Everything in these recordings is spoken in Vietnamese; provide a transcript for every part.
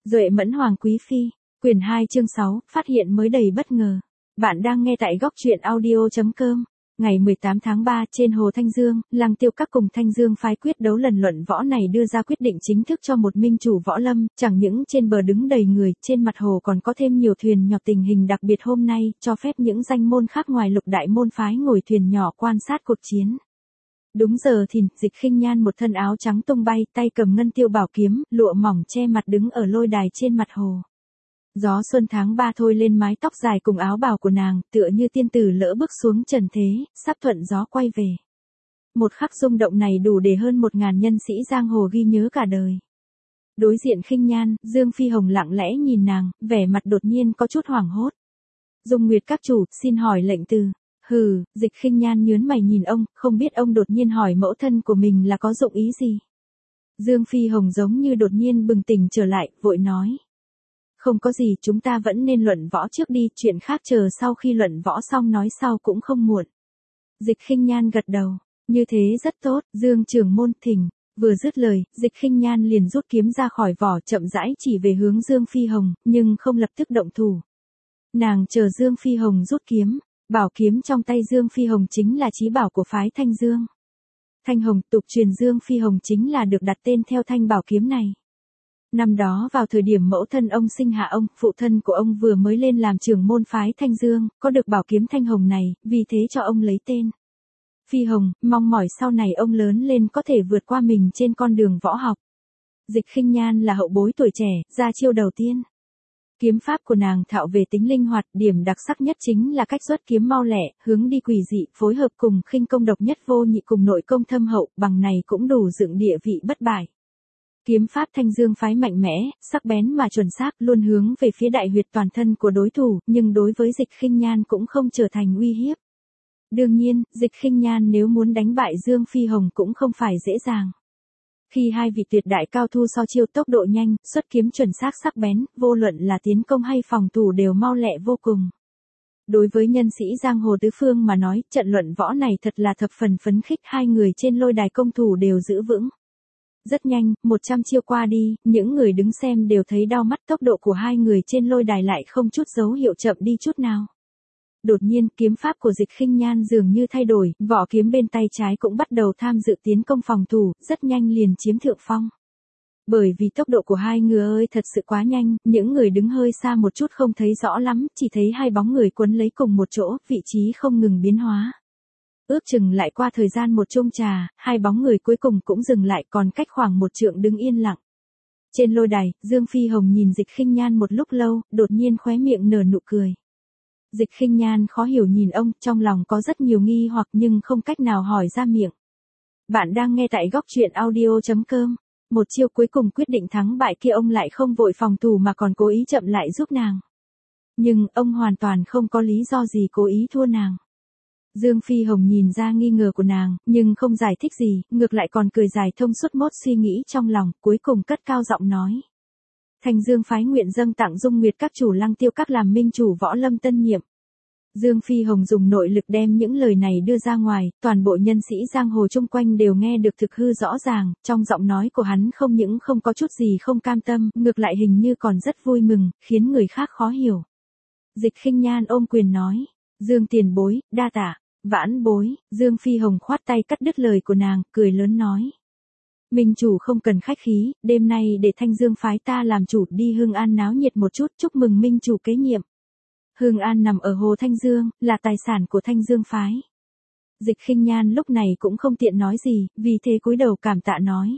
Duệ Mẫn Hoàng Quý Phi, quyển 2 chương 6, phát hiện mới đầy bất ngờ. Bạn đang nghe tại góc truyện audio.com. Ngày 18 tháng 3 trên Hồ Thanh Dương, Lăng Tiêu Các cùng Thanh Dương phái quyết đấu lần luận võ này đưa ra quyết định chính thức cho một minh chủ võ lâm, chẳng những trên bờ đứng đầy người, trên mặt hồ còn có thêm nhiều thuyền nhỏ. Tình hình đặc biệt hôm nay, cho phép những danh môn khác ngoài lục đại môn phái ngồi thuyền nhỏ quan sát cuộc chiến. Đúng giờ thìn, Dịch Khinh Nhan một thân áo trắng tung bay, tay cầm ngân tiêu bảo kiếm, lụa mỏng che mặt đứng ở lôi đài trên mặt hồ. Gió xuân tháng 3 thôi lên mái tóc dài cùng áo bào của nàng, tựa như tiên tử lỡ bước xuống trần thế, sắp thuận gió quay về. Một khắc rung động này đủ để hơn 1000 nhân sĩ giang hồ ghi nhớ cả đời. Đối diện Khinh Nhan, Dương Phi Hồng lặng lẽ nhìn nàng, vẻ mặt đột nhiên có chút hoảng hốt. Dung Nguyệt các chủ, xin hỏi lệnh từ. Hừ, Dịch Khinh Nhan nhướng mày nhìn ông, không biết ông đột nhiên hỏi mẫu thân của mình là có dụng ý gì. Dương Phi Hồng giống như đột nhiên bừng tỉnh trở lại, vội nói. Không có gì, chúng ta vẫn nên luận võ trước đi, chuyện khác chờ sau khi luận võ xong nói sau cũng không muộn. Dịch Khinh Nhan gật đầu, như thế rất tốt, Dương trưởng môn thỉnh. Vừa dứt lời, Dịch Khinh Nhan liền rút kiếm ra khỏi vỏ, chậm rãi chỉ về hướng Dương Phi Hồng, nhưng không lập tức động thủ. Nàng chờ Dương Phi Hồng rút kiếm. Bảo kiếm trong tay Dương Phi Hồng chính là chí bảo của phái Thanh Dương. Thanh Hồng, tục truyền Dương Phi Hồng chính là được đặt tên theo thanh bảo kiếm này. Năm đó vào thời điểm mẫu thân ông sinh hạ ông, phụ thân của ông vừa mới lên làm trưởng môn phái Thanh Dương, có được bảo kiếm Thanh Hồng này, vì thế cho ông lấy tên Phi Hồng, mong mỏi sau này ông lớn lên có thể vượt qua mình trên con đường võ học. Dịch Khinh Nhan là hậu bối tuổi trẻ, ra chiêu đầu tiên. Kiếm pháp của nàng thạo về tính linh hoạt, điểm đặc sắc nhất chính là cách xuất kiếm mau lẹ, hướng đi quỷ dị, phối hợp cùng khinh công độc nhất vô nhị cùng nội công thâm hậu, bằng này cũng đủ dựng địa vị bất bại. Kiếm pháp Thanh Dương phái mạnh mẽ, sắc bén mà chuẩn xác, luôn hướng về phía đại huyệt toàn thân của đối thủ, nhưng đối với Dịch Khinh Nhan cũng không trở thành uy hiếp. Đương nhiên, Dịch Khinh Nhan nếu muốn đánh bại Dương Phi Hồng cũng không phải dễ dàng. Khi hai vị tuyệt đại cao thủ so chiêu tốc độ nhanh, xuất kiếm chuẩn xác sắc bén, vô luận là tiến công hay phòng thủ đều mau lẹ vô cùng. Đối với nhân sĩ giang hồ tứ phương mà nói, trận luận võ này thật là thập phần phấn khích, hai người trên lôi đài công thủ đều giữ vững. Rất nhanh, 100 chiêu qua đi, những người đứng xem đều thấy đau mắt, tốc độ của hai người trên lôi đài lại không chút dấu hiệu chậm đi chút nào. Đột nhiên, kiếm pháp của Dịch Khinh Nhan dường như thay đổi, vỏ kiếm bên tay trái cũng bắt đầu tham dự tiến công phòng thủ, rất nhanh liền chiếm thượng phong. Bởi vì tốc độ của hai người ơi thật sự quá nhanh, những người đứng hơi xa một chút không thấy rõ lắm, chỉ thấy hai bóng người quấn lấy cùng một chỗ, vị trí không ngừng biến hóa. Ước chừng lại qua thời gian một chung trà, hai bóng người cuối cùng cũng dừng lại, còn cách khoảng 1 trượng đứng yên lặng. Trên lôi đài, Dương Phi Hồng nhìn Dịch Khinh Nhan một lúc lâu, đột nhiên khóe miệng nở nụ cười. Dịch Khinh Nhan khó hiểu nhìn ông, trong lòng có rất nhiều nghi hoặc nhưng không cách nào hỏi ra miệng. Bạn đang nghe tại góc truyện audio.com. Một chiêu cuối cùng quyết định thắng bại kia ông lại không vội phòng thủ mà còn cố ý chậm lại giúp nàng. Nhưng ông hoàn toàn không có lý do gì cố ý thua nàng. Dương Phi Hồng nhìn ra nghi ngờ của nàng, nhưng không giải thích gì, ngược lại còn cười dài thông suốt mốt suy nghĩ trong lòng, cuối cùng cất cao giọng nói. Thanh Dương phái nguyện dâng tặng Dung Nguyệt các chủ Lăng Tiêu các làm minh chủ võ lâm tân nhiệm. Dương Phi Hồng dùng nội lực đem những lời này đưa ra ngoài, toàn bộ nhân sĩ giang hồ chung quanh đều nghe được thực hư rõ ràng, trong giọng nói của hắn không những không có chút gì không cam tâm, ngược lại hình như còn rất vui mừng, khiến người khác khó hiểu. Dịch Khinh Nhan ôm quyền nói, Dương tiền bối, đa tạ, vãn bối, Dương Phi Hồng khoát tay cắt đứt lời của nàng, cười lớn nói. Minh chủ không cần khách khí, đêm nay để Thanh Dương phái ta làm chủ đi Hương An náo nhiệt một chút, chúc mừng minh chủ kế nhiệm. Hương An nằm ở Hồ Thanh Dương, là tài sản của Thanh Dương phái. Dịch Khinh Nhan lúc này cũng không tiện nói gì, vì thế cúi đầu cảm tạ nói.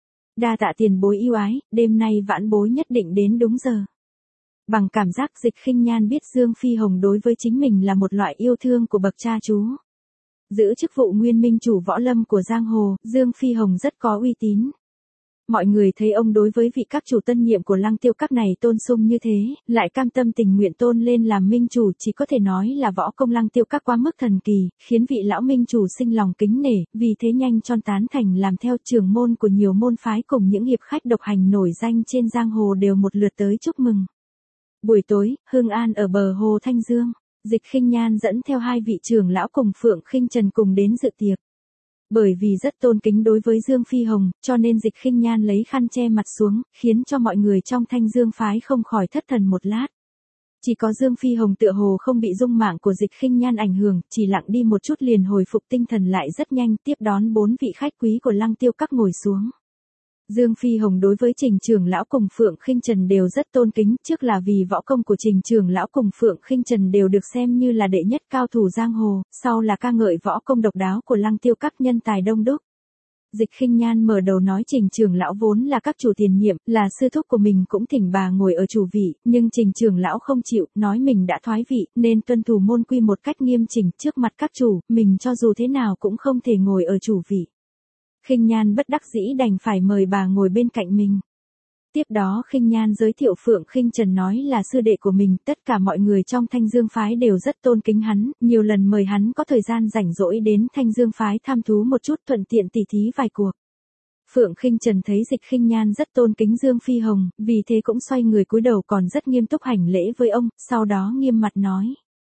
Đa tạ tiền bối yêu ái, đêm nay vãn bối nhất định đến đúng giờ. Bằng cảm giác Dịch Khinh Nhan biết Dương Phi Hồng đối với chính mình là một loại yêu thương của bậc cha chú. Giữ chức vụ nguyên minh chủ võ lâm của giang hồ, Dương Phi Hồng rất có uy tín. Mọi người thấy ông đối với vị các chủ tân nhiệm của Lăng Tiêu các này tôn sung như thế, lại cam tâm tình nguyện tôn lên làm minh chủ, chỉ có thể nói là võ công Lăng Tiêu các quá mức thần kỳ, khiến vị lão minh chủ sinh lòng kính nể, vì thế nhanh chóng tán thành làm theo. Trưởng môn của nhiều môn phái cùng những hiệp khách độc hành nổi danh trên giang hồ đều một lượt tới chúc mừng. Buổi tối, Hương An ở bờ Hồ Thanh Dương, Dịch Khinh Nhan dẫn theo hai vị trưởng lão cùng Phượng Khinh Trần cùng đến dự tiệc. Bởi vì rất tôn kính đối với Dương Phi Hồng, cho nên Dịch Khinh Nhan lấy khăn che mặt xuống, khiến cho mọi người trong Thanh Dương phái không khỏi thất thần một lát. Chỉ có Dương Phi Hồng tựa hồ không bị dung mạo của Dịch Khinh Nhan ảnh hưởng, chỉ lặng đi một chút liền hồi phục tinh thần lại rất nhanh, tiếp đón 4 vị khách quý của Lăng Tiêu Các ngồi xuống. Dương Phi Hồng đối với Trình trưởng lão cùng Phượng Khinh Trần đều rất tôn kính, trước là vì võ công của Trình trưởng lão cùng Phượng Khinh Trần đều được xem như là đệ nhất cao thủ giang hồ, sau là ca ngợi võ công độc đáo của Lăng Tiêu Các nhân tài đông đúc. Dịch Khinh Nhan mở đầu nói Trình trưởng lão vốn là các chủ tiền nhiệm, là sư thúc của mình cũng thỉnh bà ngồi ở chủ vị, nhưng Trình trưởng lão không chịu, nói mình đã thoái vị, nên tuân thủ môn quy một cách nghiêm chỉnh trước mặt các chủ, mình cho dù thế nào cũng không thể ngồi ở chủ vị. Khinh Nhan bất đắc dĩ đành phải mời bà ngồi bên cạnh mình. Tiếp đó Khinh Nhan giới thiệu Phượng Khinh Trần nói là sư đệ của mình, tất cả mọi người trong Thanh Dương phái đều rất tôn kính hắn, nhiều lần mời hắn có thời gian rảnh rỗi đến Thanh Dương phái tham thú một chút, thuận tiện tỉ thí vài cuộc. Phượng Khinh Trần thấy Dịch Khinh Nhan rất tôn kính Dương Phi Hồng, vì thế cũng xoay người cúi đầu còn rất nghiêm túc hành lễ với ông, sau đó nghiêm mặt nói: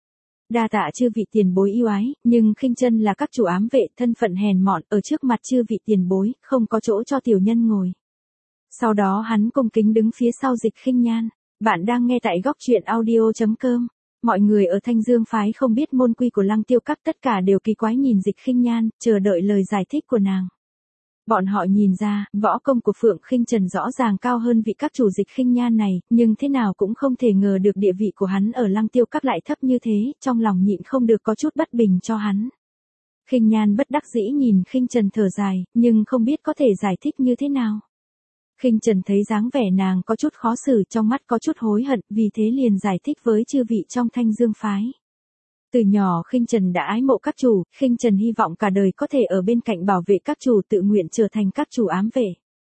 đa tạ chư vị tiền bối yêu ái, nhưng Khinh Chân là các chủ ám vệ, thân phận hèn mọn, ở trước mặt chư vị tiền bối, không có chỗ cho tiểu nhân ngồi. Sau đó hắn cung kính đứng phía sau Dịch Khinh Nhan. Bạn đang nghe tại góc truyện audio.com. Mọi người ở Thanh Dương phái không biết môn quy của Lăng Tiêu Các, tất cả đều kỳ quái nhìn Dịch Khinh Nhan, chờ đợi lời giải thích của nàng. Bọn họ nhìn ra, võ công của Phượng Khinh Trần rõ ràng cao hơn vị các chủ Dịch Khinh Nhan này, nhưng thế nào cũng không thể ngờ được địa vị của hắn ở Lăng Tiêu Các lại thấp như thế, trong lòng nhịn không được có chút bất bình cho hắn. Khinh Nhan bất đắc dĩ nhìn Khinh Trần thở dài, nhưng không biết có thể giải thích như thế nào. Khinh Trần thấy dáng vẻ nàng có chút khó xử, trong mắt có chút hối hận, vì thế liền giải thích với chư vị trong Thanh Dương phái. Từ nhỏ Khinh Trần đã ái mộ các chủ, Khinh Trần hy vọng cả đời có thể ở bên cạnh bảo vệ các chủ, tự nguyện trở thành các chủ ám vệ.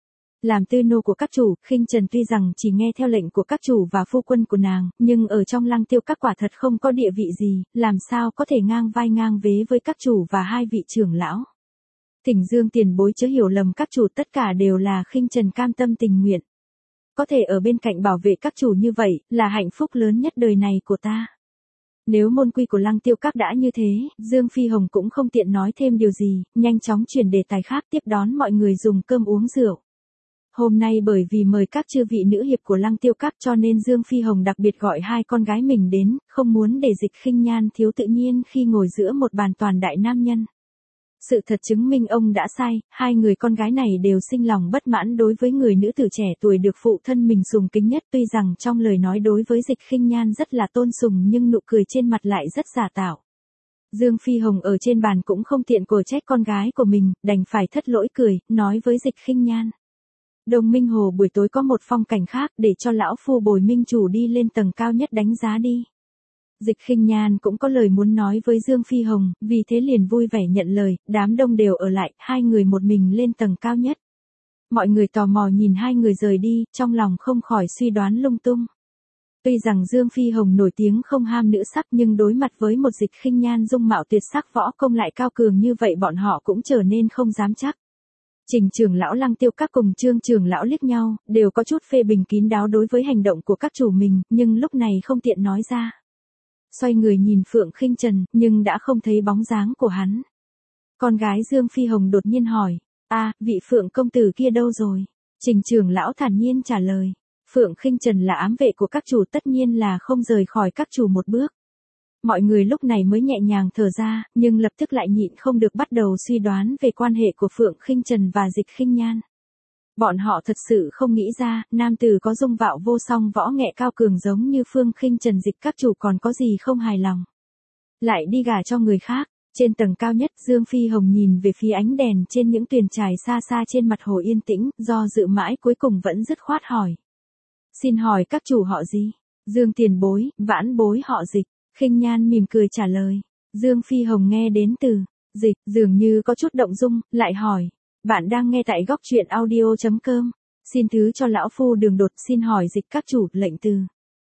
Làm tư nô của các chủ, Khinh Trần tuy rằng chỉ nghe theo lệnh của các chủ và phu quân của nàng, nhưng ở trong Lăng Tiêu Các quả thật không có địa vị gì, làm sao có thể ngang vai ngang vế với các chủ và 2 vị trưởng lão. Thỉnh Dương tiền bối chớ hiểu lầm, các chủ tất cả đều là Khinh Trần cam tâm tình nguyện. Có thể ở bên cạnh bảo vệ các chủ như vậy, là hạnh phúc lớn nhất đời này của ta. Nếu môn quy của Lăng Tiêu Các đã như thế, Dương Phi Hồng cũng không tiện nói thêm điều gì, nhanh chóng chuyển đề tài khác, tiếp đón mọi người dùng cơm uống rượu. Hôm nay bởi vì mời các chư vị nữ hiệp của Lăng Tiêu Các cho nên Dương Phi Hồng đặc biệt gọi 2 con gái mình đến, không muốn để Dịch Khinh Nhan thiếu tự nhiên khi ngồi giữa một bàn toàn đại nam nhân. Sự thật chứng minh ông đã sai, 2 người con gái này đều sinh lòng bất mãn đối với người nữ tử trẻ tuổi được phụ thân mình sùng kính nhất, tuy rằng trong lời nói đối với Dịch Khinh Nhan rất là tôn sùng nhưng nụ cười trên mặt lại rất giả tạo. Dương Phi Hồng ở trên bàn cũng không tiện cổ trách con gái của mình, đành phải thất lỗi cười, nói với Dịch Khinh Nhan: Đồng Minh Hồ buổi tối có một phong cảnh khác, để cho lão phu bồi minh chủ đi lên tầng cao nhất đánh giá đi. Dịch Khinh Nhan cũng có lời muốn nói với Dương Phi Hồng, vì thế liền vui vẻ nhận lời, đám đông đều ở lại, 2 người một mình lên tầng cao nhất. Mọi người tò mò nhìn 2 người rời đi, trong lòng không khỏi suy đoán lung tung. Tuy rằng Dương Phi Hồng nổi tiếng không ham nữ sắc, nhưng đối mặt với một Dịch Khinh Nhan dung mạo tuyệt sắc, võ công lại cao cường như vậy, bọn họ cũng trở nên không dám chắc. Trình trưởng lão Lăng Tiêu Các cùng Trương trưởng lão liếc nhau, đều có chút phê bình kín đáo đối với hành động của các chủ mình, nhưng lúc này không tiện nói ra. Xoay người nhìn Phượng Khinh Trần, nhưng đã không thấy bóng dáng của hắn. Con gái Dương Phi Hồng đột nhiên hỏi: vị Phượng công tử kia đâu rồi? Trình trưởng lão thản nhiên trả lời: Phượng Khinh Trần là ám vệ của các chủ, tất nhiên là không rời khỏi các chủ một bước. Mọi người lúc này mới nhẹ nhàng thở ra, nhưng lập tức lại nhịn không được bắt đầu suy đoán về quan hệ của Phượng Khinh Trần và Dịch Khinh Nhan. Bọn họ thật sự không nghĩ ra, nam tử có dung mạo vô song, võ nghệ cao cường giống như Phượng Khinh Trần, Dịch các chủ còn có gì không hài lòng. Lại đi gả cho người khác. Trên tầng cao nhất, Dương Phi Hồng nhìn về phía ánh đèn trên những tuyền trài xa xa trên mặt hồ yên tĩnh, do dự mãi cuối cùng vẫn dứt khoát hỏi: Xin hỏi các chủ họ gì? Dương tiền bối, vãn bối họ Dịch. Khinh Nhan mỉm cười trả lời. Dương Phi Hồng nghe đến từ Dịch, dường như có chút động dung, lại hỏi: Bạn đang nghe tại góc truyện audio.com. Xin thứ cho lão phu đường đột, xin hỏi Dịch các chủ, lệnh từ.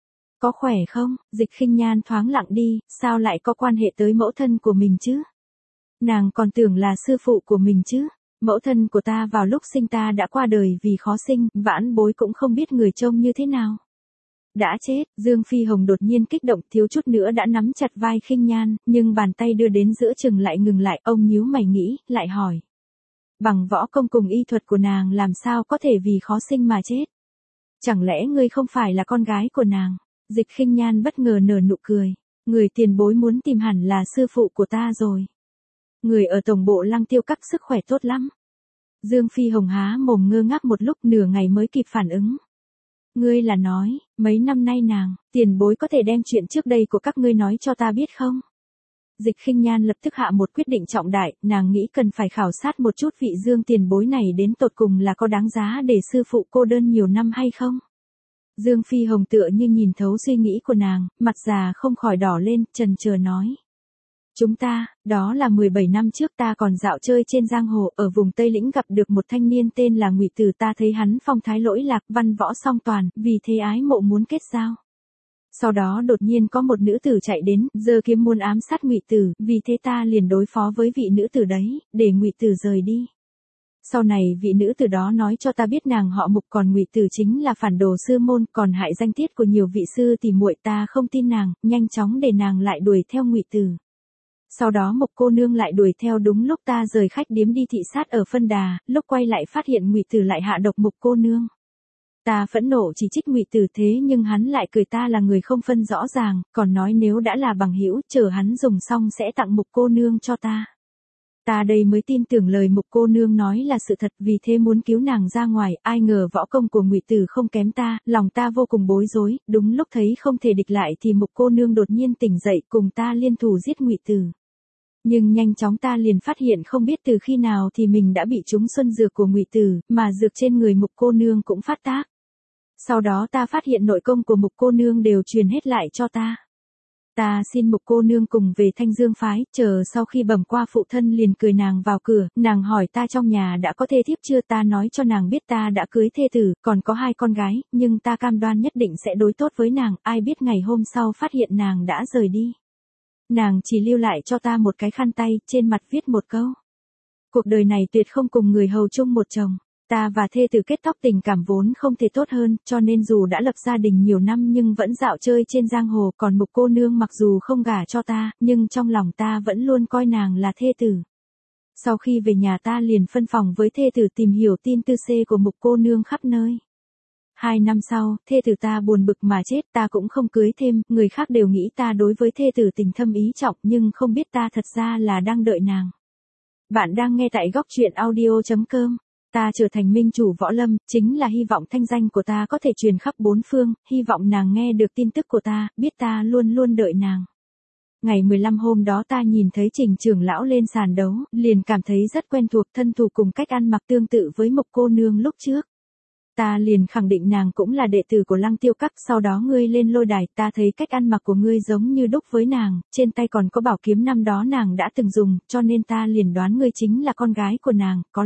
Có khỏe không? Dịch Khinh Nhan thoáng lặng đi, sao lại có quan hệ tới mẫu thân của mình chứ? Nàng còn tưởng là sư phụ của mình chứ. Mẫu thân của ta vào lúc sinh ta đã qua đời vì khó sinh, vãn bối cũng không biết người trông như thế nào. Đã chết. Dương Phi Hồng đột nhiên kích động, thiếu chút nữa đã nắm chặt vai Khinh Nhan, nhưng bàn tay đưa đến giữa chừng lại ngừng lại, ông nhíu mày nghĩ, lại hỏi: bằng võ công cùng y thuật của nàng làm sao có thể vì khó sinh mà chết. Chẳng lẽ ngươi không phải là con gái của nàng? Dịch Khinh Nhan bất ngờ nở nụ cười. Người tiền bối muốn tìm hẳn là sư phụ của ta rồi. Người ở tổng bộ Lăng Tiêu Các sức khỏe tốt lắm. Dương Phi Hồng há mồm ngơ ngác một lúc nửa ngày mới kịp phản ứng. Ngươi là nói, mấy năm nay nàng, tiền bối có thể đem chuyện trước đây của các ngươi nói cho ta biết không? Dịch Khinh Nhan lập tức hạ một quyết định trọng đại, nàng nghĩ cần phải khảo sát một chút vị Dương tiền bối này đến tột cùng là có đáng giá để sư phụ cô đơn nhiều năm hay không? Dương Phi Hồng tựa như nhìn thấu suy nghĩ của nàng, mặt già không khỏi đỏ lên, chần chờ nói. Chúng ta, đó là 17 năm trước ta còn dạo chơi trên giang hồ ở vùng Tây Lĩnh gặp được một thanh niên tên là Ngụy Tử, ta thấy hắn phong thái lỗi lạc, văn võ song toàn, vì thế ái mộ muốn kết giao. Sau đó đột nhiên có một nữ tử chạy đến, giơ kiếm muốn ám sát Ngụy Tử, vì thế ta liền đối phó với vị nữ tử đấy, để Ngụy Tử rời đi. Sau này vị nữ tử đó nói cho ta biết nàng họ Mục, còn Ngụy Tử chính là phản đồ sư môn, còn hại danh tiết của nhiều vị sư tỷ muội. Ta không tin nàng, nhanh chóng để nàng lại đuổi theo Ngụy Tử. Sau đó Mục cô nương lại đuổi theo đúng lúc ta rời khách điếm đi thị sát ở Phân Đà, lúc quay lại phát hiện Ngụy Tử lại hạ độc Mục cô nương. Ta phẫn nộ chỉ trích Ngụy Tử, thế nhưng hắn lại cười ta là người không phân rõ ràng, còn nói nếu đã là bằng hữu, chờ hắn dùng xong sẽ tặng Mục cô nương cho ta. Ta đây mới tin tưởng lời Mục cô nương nói là sự thật, vì thế muốn cứu nàng ra ngoài, ai ngờ võ công của Ngụy Tử không kém ta, lòng ta vô cùng bối rối, đúng lúc thấy không thể địch lại thì Mục cô nương đột nhiên tỉnh dậy cùng ta liên thủ giết Ngụy Tử. Nhưng nhanh chóng ta liền phát hiện không biết từ khi nào thì mình đã bị trúng xuân dược của Ngụy Tử, mà dược trên người Mục cô nương cũng phát tác. Sau đó ta phát hiện nội công của Mục cô nương đều truyền hết lại cho ta. Ta xin Mục cô nương cùng về Thanh Dương phái, chờ sau khi bẩm qua phụ thân liền cười nàng vào cửa, nàng hỏi ta trong nhà đã có thê thiếp chưa, ta nói cho nàng biết ta đã cưới thê tử, còn có 2 con gái, nhưng ta cam đoan nhất định sẽ đối tốt với nàng, ai biết ngày hôm sau phát hiện nàng đã rời đi. Nàng chỉ lưu lại cho ta một cái khăn tay, trên mặt viết một câu. Cuộc đời này tuyệt không cùng người hầu chung một chồng. Ta và thê tử kết thúc tình cảm vốn không thể tốt hơn, cho nên dù đã lập gia đình nhiều năm nhưng vẫn dạo chơi trên giang hồ, còn Mục cô nương mặc dù không gả cho ta, nhưng trong lòng ta vẫn luôn coi nàng là thê tử. Sau khi về nhà ta liền phân phòng với thê tử tìm hiểu tin tư xê của Mục cô nương khắp nơi. 2 năm sau, thê tử ta buồn bực mà chết, ta cũng không cưới thêm, người khác đều nghĩ ta đối với thê tử tình thâm ý trọng nhưng không biết ta thật ra là đang đợi nàng. Bạn đang nghe tại góc truyện audio.com. Ta trở thành minh chủ võ lâm, chính là hy vọng thanh danh của ta có thể truyền khắp 4 phương, hy vọng nàng nghe được tin tức của ta, biết ta luôn luôn đợi nàng. Ngày 15 hôm đó ta nhìn thấy Trình trưởng lão lên sàn đấu, liền cảm thấy rất quen thuộc, thân thủ cùng cách ăn mặc tương tự với Mục cô nương lúc trước. Ta liền khẳng định nàng cũng là đệ tử của Lăng Tiêu Các, sau đó ngươi lên lôi đài, ta thấy cách ăn mặc của ngươi giống như đúc với nàng, trên tay còn có bảo kiếm năm đó nàng đã từng dùng, cho nên ta liền đoán ngươi chính là con gái của nàng, có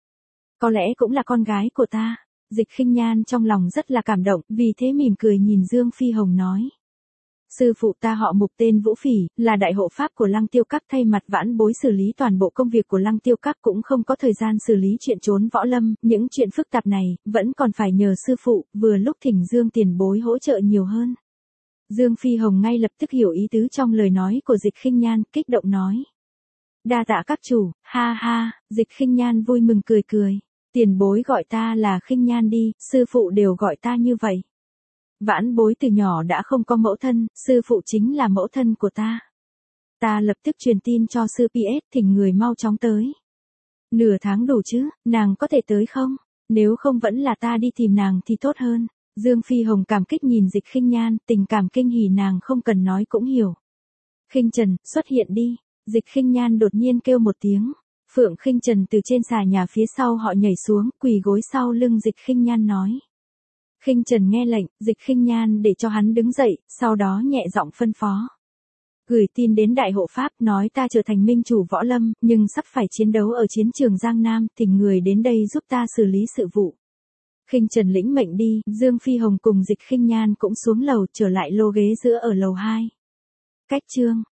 lẽ cũng là con gái của ta. Dịch Khinh Nhan trong lòng rất là cảm động, vì thế mỉm cười nhìn Dương Phi Hồng nói. Sư phụ ta họ Mục tên Vũ Phỉ, là đại hộ pháp của Lăng Tiêu Các, thay mặt vãn bối xử lý toàn bộ công việc của Lăng Tiêu Các, cũng không có thời gian xử lý chuyện trốn võ lâm, những chuyện phức tạp này, vẫn còn phải nhờ sư phụ, vừa lúc thỉnh Dương tiền bối hỗ trợ nhiều hơn. Dương Phi Hồng ngay lập tức hiểu ý tứ trong lời nói của Dịch Khinh Nhan, kích động nói. Đa tạ các chủ, ha ha, Dịch Khinh Nhan vui mừng cười cười. Tiền bối gọi ta là Khinh Nhan đi, sư phụ đều gọi ta như vậy. Vãn bối từ nhỏ đã không có mẫu thân, sư phụ chính là mẫu thân của ta. Ta lập tức truyền tin cho sư PS, thỉnh người mau chóng tới. Nửa tháng đủ chứ, nàng có thể tới không? Nếu không vẫn là ta đi tìm nàng thì tốt hơn. Dương Phi Hồng cảm kích nhìn Dịch Khinh Nhan, tình cảm kinh hỉ nàng không cần nói cũng hiểu. Khinh Trần, xuất hiện đi. Dịch Khinh Nhan đột nhiên kêu một tiếng. Phượng Khinh Trần từ trên xà nhà phía sau họ nhảy xuống, quỳ gối sau lưng Dịch Khinh Nhan nói. Khinh Trần nghe lệnh, Dịch Khinh Nhan để cho hắn đứng dậy, sau đó nhẹ giọng phân phó. Gửi tin đến đại hộ pháp, nói ta trở thành minh chủ võ lâm, nhưng sắp phải chiến đấu ở chiến trường Giang Nam, thỉnh người đến đây giúp ta xử lý sự vụ. Khinh Trần lĩnh mệnh đi, Dương Phi Hồng cùng Dịch Khinh Nhan cũng xuống lầu trở lại lô ghế giữa ở lầu 2. Cách chương